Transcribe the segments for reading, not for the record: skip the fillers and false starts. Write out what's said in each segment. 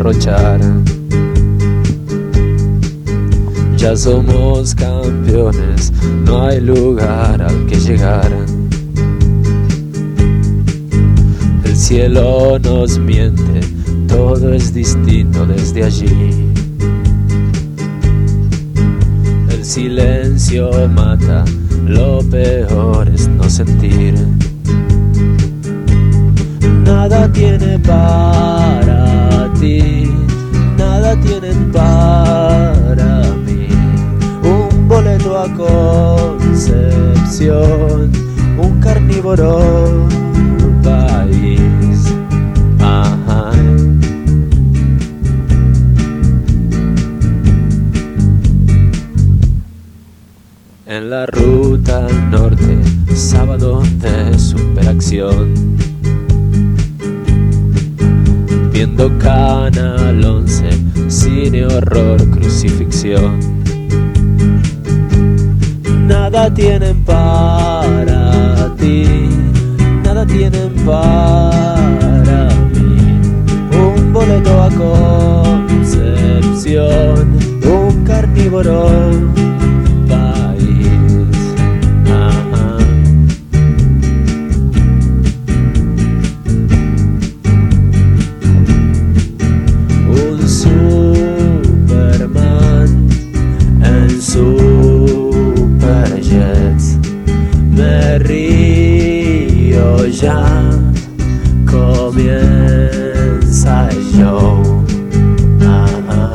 derrochar. Ya somos campeones, no hay lugar al que llegar. El cielo nos miente, todo es distinto desde allí. El silencio mata, lo peor es no sentir. Nada tiene para ti, nada tienen para mí. Un boleto a Concepción, un carnívoro país. Ajá. En la ruta norte, sábado de superacción, viendo Canal 11, cine, horror, crucifixión. Nada tienen para ti, nada tienen para mí. Un boleto a Concepción, un carnívoro país. Ajá. Un Superman en Superjets. Me río ya, comienza el show. Ajá.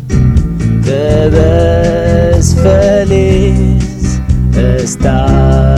Te ves feliz, estás